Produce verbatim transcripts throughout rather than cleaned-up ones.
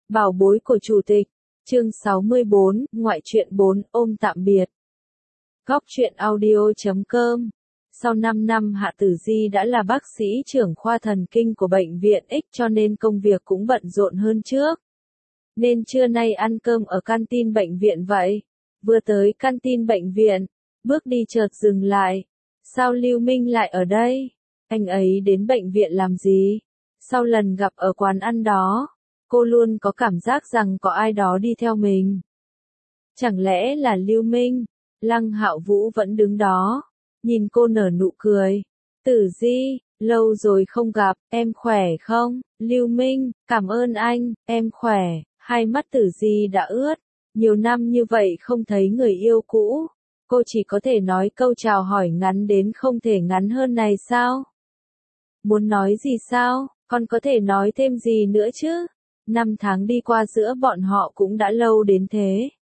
Bảo bối của chủ tịch. Chương sáu mươi bốn, ngoại truyện bốn, ôm tạm biệt. Góc truyện audio chấm com. Sau năm năm Hạ Tử Di đã là bác sĩ trưởng khoa thần kinh của bệnh viện X cho nên công việc cũng bận rộn hơn trước. Nên trưa nay ăn cơm ở canteen bệnh viện vậy. Vừa tới canteen bệnh viện, bước đi chợt dừng lại. Sao Lưu Minh lại ở đây? Anh ấy đến bệnh viện làm gì? Sau lần gặp ở quán ăn đó, cô luôn có cảm giác rằng có ai đó đi theo mình. Chẳng lẽ là Lưu Minh? Lăng Hạo Vũ vẫn đứng đó, nhìn cô nở nụ cười. Tử Di, lâu rồi không gặp, em khỏe không? Lưu Minh, cảm ơn anh, em khỏe. Hai mắt Tử Di đã ướt. Nhiều năm như vậy không thấy người yêu cũ. Cô chỉ có thể nói câu chào hỏi ngắn đến không thể ngắn hơn này sao? Muốn nói gì sao? Còn có thể nói thêm gì nữa chứ? Năm tháng đi qua giữa bọn họ cũng đã lâu đến thế.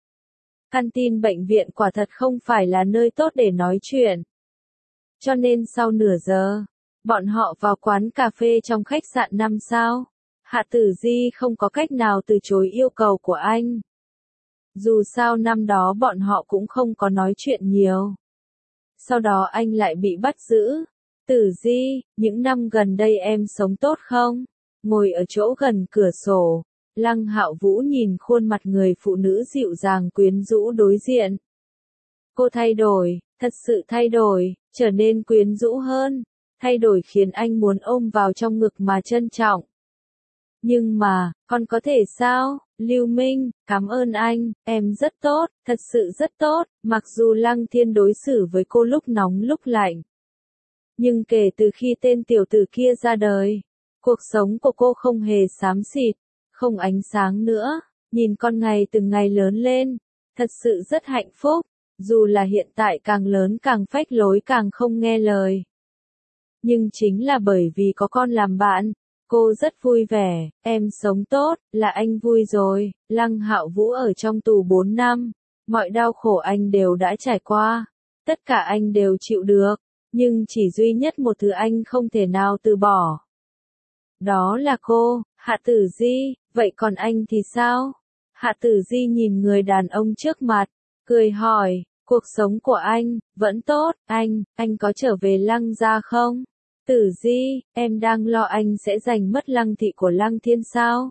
Canteen bệnh viện quả thật không phải là nơi tốt để nói chuyện. Cho nên sau nửa giờ, bọn họ vào quán cà phê trong khách sạn năm sao. Hạ Tử Di không có cách nào từ chối yêu cầu của anh. Dù sao năm đó bọn họ cũng không có nói chuyện nhiều. Sau đó anh lại bị bắt giữ. Tử Di, những năm gần đây em sống tốt không? Ngồi ở chỗ gần cửa sổ, Lăng Hạo Vũ nhìn khuôn mặt người phụ nữ dịu dàng quyến rũ đối diện. Cô thay đổi, thật sự thay đổi, trở nên quyến rũ hơn, thay đổi khiến anh muốn ôm vào trong ngực mà trân trọng. Nhưng mà, con có thể sao? Lưu Minh, cảm ơn anh, em rất tốt, thật sự rất tốt, mặc dù Lăng Thiên đối xử với cô lúc nóng lúc lạnh. Nhưng kể từ khi tên tiểu tử kia ra đời, cuộc sống của cô không hề xám xịt, không ánh sáng nữa, nhìn con ngày từng ngày lớn lên, thật sự rất hạnh phúc, dù là hiện tại càng lớn càng phách lối càng không nghe lời. Nhưng chính là bởi vì có con làm bạn, cô rất vui vẻ, em sống tốt, là anh vui rồi. Lăng Hạo Vũ ở trong tù bốn năm, mọi đau khổ anh đều đã trải qua, tất cả anh đều chịu được, nhưng chỉ duy nhất một thứ anh không thể nào từ bỏ. Đó là cô, Hạ Tử Di, vậy còn anh thì sao? Hạ Tử Di nhìn người đàn ông trước mặt, cười hỏi, cuộc sống của anh, vẫn tốt, anh, anh có trở về Lăng gia không? Tử Di, em đang lo anh sẽ giành mất Lăng thị của Lăng Thiên sao?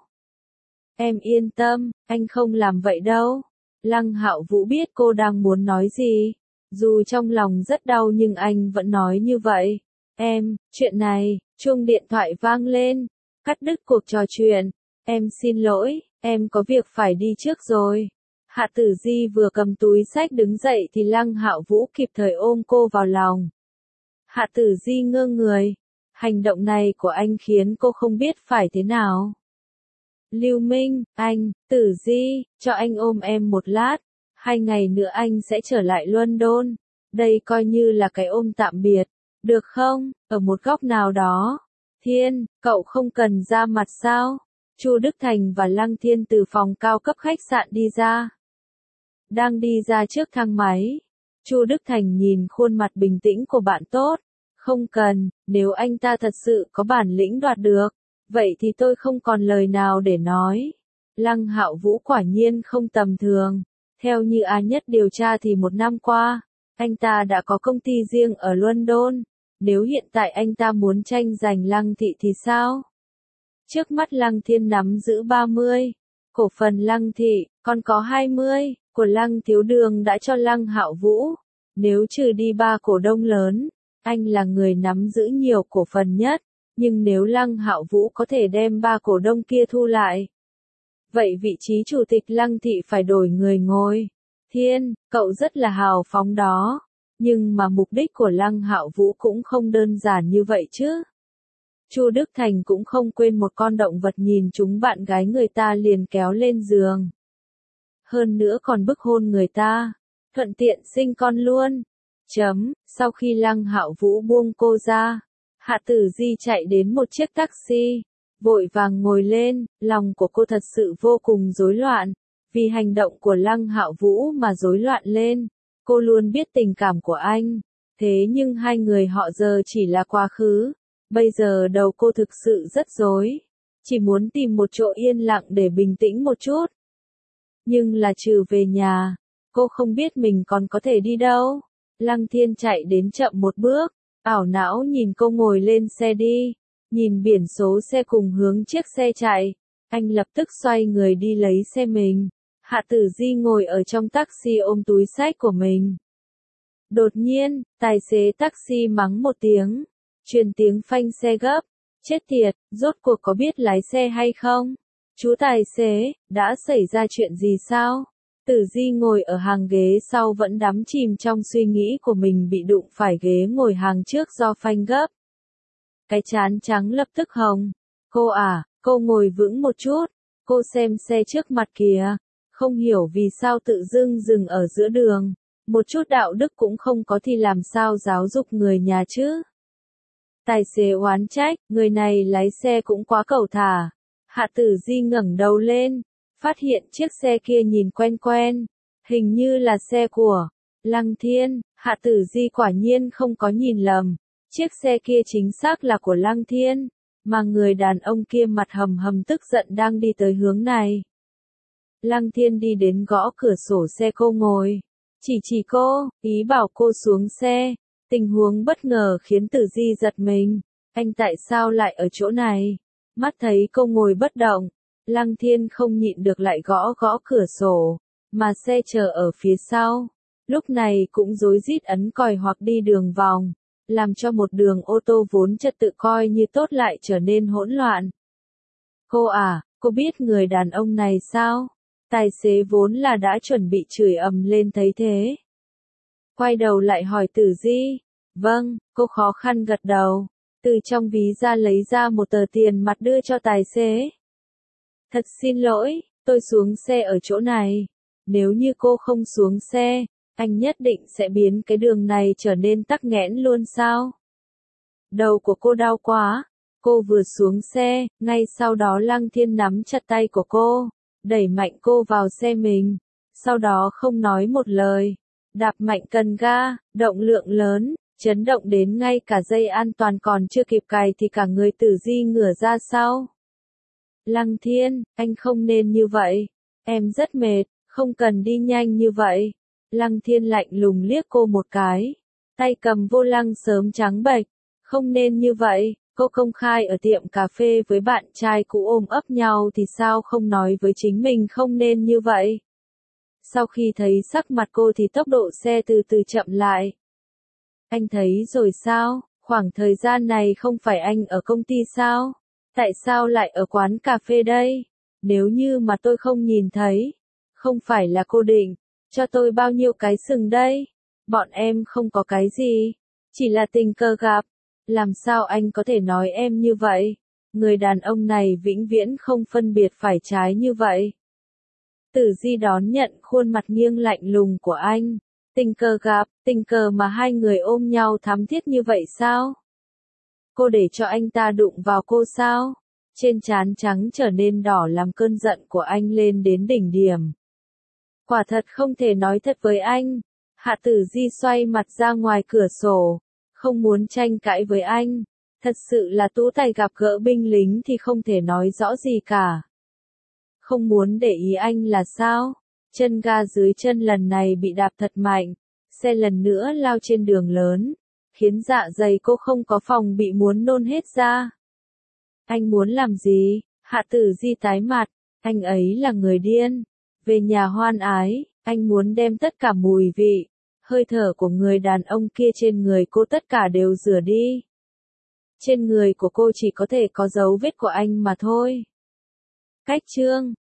Em yên tâm, anh không làm vậy đâu. Lăng Hạo Vũ biết cô đang muốn nói gì. Dù trong lòng rất đau nhưng anh vẫn nói như vậy. Em, chuyện này, chuông điện thoại vang lên, cắt đứt cuộc trò chuyện. Em xin lỗi, em có việc phải đi trước rồi. Hạ Tử Di vừa cầm túi xách đứng dậy thì Lăng Hạo Vũ kịp thời ôm cô vào lòng. Hạ Tử Di ngơ người. Hành động này của anh khiến cô không biết phải thế nào. Lưu Minh, anh, Tử Di, cho anh ôm em một lát. Hai ngày nữa anh sẽ trở lại London. Đây coi như là cái ôm tạm biệt. Được không? Ở một góc nào đó. Thiên, cậu không cần ra mặt sao? Chu Đức Thành và Lăng Thiên từ phòng cao cấp khách sạn đi ra. Đang đi ra trước thang máy. Chu Đức Thành nhìn khuôn mặt bình tĩnh của bạn tốt. Không cần, nếu anh ta thật sự có bản lĩnh đoạt được, vậy thì tôi không còn lời nào để nói. Lăng Hạo Vũ quả nhiên không tầm thường. Theo như A Nhất điều tra thì một năm qua, anh ta đã có công ty riêng ở London. Nếu hiện tại anh ta muốn tranh giành Lăng thị thì sao? Trước mắt Lăng Thiên nắm giữ ba mươi, cổ phần Lăng thị, còn có hai mươi, của Lăng Thiếu Đường đã cho Lăng Hạo Vũ. Nếu trừ đi ba cổ đông lớn, anh là người nắm giữ nhiều cổ phần nhất, nhưng nếu Lăng Hạo Vũ có thể đem ba cổ đông kia thu lại, vậy vị trí chủ tịch Lăng thị phải đổi người ngồi. Thiên, cậu rất là hào phóng đó, nhưng mà mục đích của Lăng Hạo Vũ cũng không đơn giản như vậy chứ. Chu Đức Thành cũng không quên một con động vật nhìn chúng bạn gái người ta liền kéo lên giường. Hơn nữa còn bức hôn người ta, thuận tiện sinh con luôn. Chấm, sau khi Lăng Hạo Vũ buông cô ra, Hạ Tử Di chạy đến một chiếc taxi, vội vàng ngồi lên, lòng của cô thật sự vô cùng rối loạn, vì hành động của Lăng Hạo Vũ mà rối loạn lên. Cô luôn biết tình cảm của anh, thế nhưng hai người họ giờ chỉ là quá khứ, bây giờ đầu cô thực sự rất rối. chỉ muốn tìm một chỗ yên lặng để bình tĩnh một chút. Nhưng là trừ về nhà, cô không biết mình còn có thể đi đâu. Lăng Thiên chạy đến chậm một bước, ảo não nhìn cô ngồi lên xe đi, nhìn biển số xe cùng hướng chiếc xe chạy, anh lập tức xoay người đi lấy xe mình. Hạ Tử Di ngồi ở trong taxi ôm túi xách của mình. Đột nhiên, tài xế taxi mắng một tiếng, truyền tiếng phanh xe gấp. Chết tiệt, rốt cuộc có biết lái xe hay không? Chú tài xế, đã xảy ra chuyện gì sao? Tử Di ngồi ở hàng ghế sau vẫn đắm chìm trong suy nghĩ của mình bị đụng phải ghế ngồi hàng trước do phanh gấp. Cái trán trắng lập tức hồng. Cô à, cô ngồi vững một chút. Cô xem xe trước mặt kìa. Không hiểu vì sao tự dưng dừng ở giữa đường. Một chút đạo đức cũng không có thì làm sao giáo dục người nhà chứ? Tài xế oán trách, người này lái xe cũng quá cẩu thả. Hạ Tử Di ngẩng đầu lên, phát hiện chiếc xe kia nhìn quen quen, hình như là xe của Lăng Thiên. Hạ Tử Di quả nhiên không có nhìn lầm, chiếc xe kia chính xác là của Lăng Thiên, mà người đàn ông kia mặt hầm hầm tức giận đang đi tới hướng này. Lăng Thiên đi đến gõ cửa sổ xe cô ngồi, chỉ chỉ cô, ý bảo cô xuống xe. Tình huống bất ngờ khiến Tử Di giật mình, anh tại sao lại ở chỗ này? Mắt thấy cô ngồi bất động, Lăng Thiên không nhịn được lại gõ gõ cửa sổ, mà xe chờ ở phía sau, lúc này cũng rối rít ấn còi hoặc đi đường vòng, làm cho một đường ô tô vốn trật tự coi như tốt lại trở nên hỗn loạn. Cô à, cô biết người đàn ông này sao? Tài xế vốn là đã chuẩn bị chửi ầm lên thấy thế. Quay đầu lại hỏi Tử Di. Vâng, cô khó khăn gật đầu, từ trong ví ra lấy ra một tờ tiền mặt đưa cho tài xế. Thật xin lỗi, tôi xuống xe ở chỗ này. Nếu như cô không xuống xe, anh nhất định sẽ biến cái đường này trở nên tắc nghẽn luôn sao? Đầu của cô đau quá. Cô vừa xuống xe, ngay sau đó Lăng Thiên nắm chặt tay của cô, đẩy mạnh cô vào xe mình, sau đó không nói một lời, đạp mạnh cần ga, động lượng lớn, chấn động đến ngay cả dây an toàn còn chưa kịp cài thì cả người Tử Di ngửa ra sau. Lăng Thiên, anh không nên như vậy, em rất mệt, không cần đi nhanh như vậy. Lăng Thiên lạnh lùng liếc cô một cái, tay cầm vô lăng sớm trắng bệch, không nên như vậy. Cô công khai ở tiệm cà phê với bạn trai cũ ôm ấp nhau thì sao không nói với chính mình không nên như vậy? Sau khi thấy sắc mặt cô thì tốc độ xe từ từ chậm lại. Anh thấy rồi sao? Khoảng thời gian này không phải anh ở công ty sao? Tại sao lại ở quán cà phê đây? Nếu như mà tôi không nhìn thấy, không phải là cô định cho tôi bao nhiêu cái sừng đây? Bọn em không có cái gì, chỉ là tình cờ gặp. Làm sao anh có thể nói em như vậy? Người đàn ông này vĩnh viễn không phân biệt phải trái như vậy. Tử Di đón nhận khuôn mặt nghiêng lạnh lùng của anh. Tình cờ gặp, tình cờ mà hai người ôm nhau thắm thiết như vậy sao? Cô để cho anh ta đụng vào cô sao? Trên trán trắng trở nên đỏ làm cơn giận của anh lên đến đỉnh điểm. Quả thật không thể nói thật với anh. Hạ Tử Di xoay mặt ra ngoài cửa sổ, không muốn tranh cãi với anh. Thật sự là tú tài gặp gỡ binh lính thì không thể nói rõ gì cả. Không muốn để ý anh là sao? Chân ga dưới chân lần này bị đạp thật mạnh, xe lần nữa lao trên đường lớn, khiến dạ dày cô không có phòng bị muốn nôn hết ra. Anh muốn làm gì? Hạ Tử Di tái mặt, anh ấy là người điên. Về nhà hoan ái, anh muốn đem tất cả mùi vị, hơi thở của người đàn ông kia trên người cô tất cả đều rửa đi. Trên người của cô chỉ có thể có dấu vết của anh mà thôi. Cách chương